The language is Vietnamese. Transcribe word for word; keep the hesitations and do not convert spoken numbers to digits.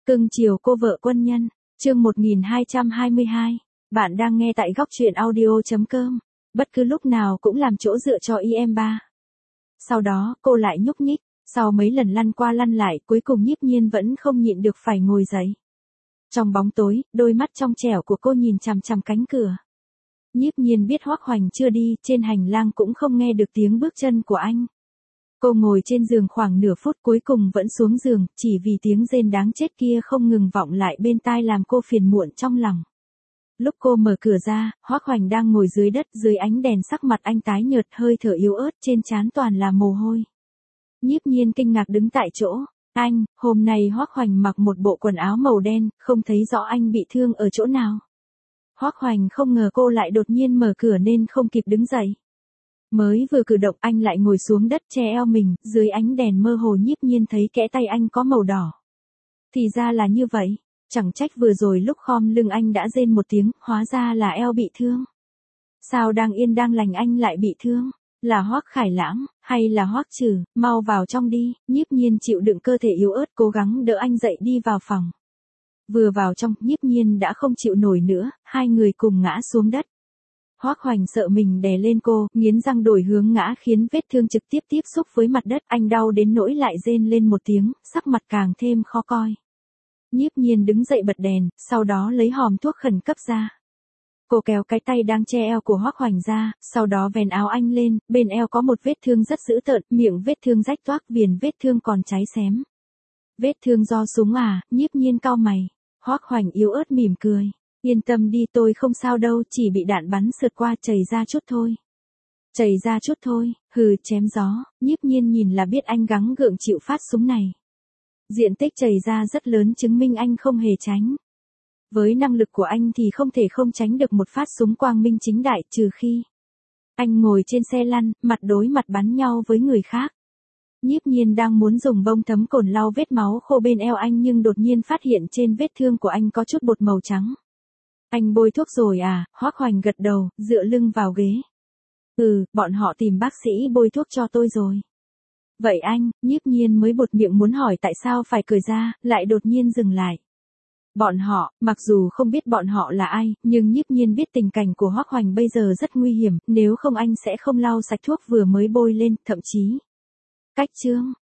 Cưng chiều cô vợ quân nhân, chương một nghìn hai trăm hai mươi hai. Bạn đang nghe tại góc truyện audio.com. Bất cứ lúc nào cũng làm chỗ dựa cho i em ba. Sau đó, cô lại nhúc nhích, sau mấy lần lăn qua lăn lại, cuối cùng Nhiếp Nhiên vẫn không nhịn được phải ngồi dậy. Trong bóng tối, đôi mắt trong trẻo của cô nhìn chằm chằm cánh cửa. Nhiếp Nhiên biết Hoắc Hoành chưa đi, trên hành lang cũng không nghe được tiếng bước chân của anh. Cô ngồi trên giường khoảng nửa phút cuối cùng vẫn xuống giường, chỉ vì tiếng rên đáng chết kia không ngừng vọng lại bên tai làm cô phiền muộn trong lòng. Lúc cô mở cửa ra, Hoắc Hoành đang ngồi dưới đất, dưới ánh đèn sắc mặt anh tái nhợt, hơi thở yếu ớt, trên trán toàn là mồ hôi. Nhiếp Nhiên kinh ngạc đứng tại chỗ. Anh, hôm nay Hoắc Hoành mặc một bộ quần áo màu đen, không thấy rõ anh bị thương ở chỗ nào. Hoắc Hoành không ngờ cô lại đột nhiên mở cửa nên không kịp đứng dậy. Mới vừa cử động anh lại ngồi xuống đất che eo mình, dưới ánh đèn mơ hồ Nhiếp Nhiên thấy kẽ tay anh có màu đỏ. Thì ra là như vậy, chẳng trách vừa rồi lúc khom lưng anh đã rên một tiếng, hóa ra là eo bị thương. Sao đang yên đang lành anh lại bị thương? Là Hoắc Khải Lãng, hay là Hoắc Trừ? Mau vào trong đi. Nhiếp Nhiên chịu đựng cơ thể yếu ớt cố gắng đỡ anh dậy đi vào phòng. Vừa vào trong, Nhiếp Nhiên đã không chịu nổi nữa, hai người cùng ngã xuống đất. Hoắc Hoành sợ mình đè lên cô, nghiến răng đổi hướng ngã khiến vết thương trực tiếp tiếp xúc với mặt đất, anh đau đến nỗi lại rên lên một tiếng, sắc mặt càng thêm khó coi. Nhiếp Nhiên đứng dậy bật đèn, sau đó lấy hòm thuốc khẩn cấp ra. Cô kéo cái tay đang che eo của Hoắc Hoành ra, sau đó vén áo anh lên, bên eo có một vết thương rất dữ tợn, miệng vết thương rách toác, viền vết thương còn cháy xém. Vết thương do súng à? Nhiếp Nhiên cau mày. Hoắc Hoành yếu ớt mỉm cười. Yên tâm đi, tôi không sao đâu, chỉ bị đạn bắn sượt qua, chảy ra chút thôi. Chảy ra chút thôi, hừ, chém gió. Nhiếp Nhiên nhìn là biết anh gắng gượng chịu phát súng này. Diện tích chảy ra rất lớn chứng minh anh không hề tránh. Với năng lực của anh thì không thể không tránh được một phát súng quang minh chính đại, trừ khi anh ngồi trên xe lăn, mặt đối mặt bắn nhau với người khác. Nhiếp Nhiên đang muốn dùng bông thấm cồn lau vết máu khô bên eo anh nhưng đột nhiên phát hiện trên vết thương của anh có chút bột màu trắng. Anh bôi thuốc rồi à? Hoắc Hoành gật đầu, dựa lưng vào ghế. Ừ, bọn họ tìm bác sĩ bôi thuốc cho tôi rồi. Vậy anh? Nhiếp Nhiên mới buột miệng muốn hỏi tại sao phải cười ra, lại đột nhiên dừng lại. Bọn họ, mặc dù không biết bọn họ là ai, nhưng Nhiếp Nhiên biết tình cảnh của Hoắc Hoành bây giờ rất nguy hiểm, nếu không anh sẽ không lau sạch thuốc vừa mới bôi lên, thậm chí cách chương,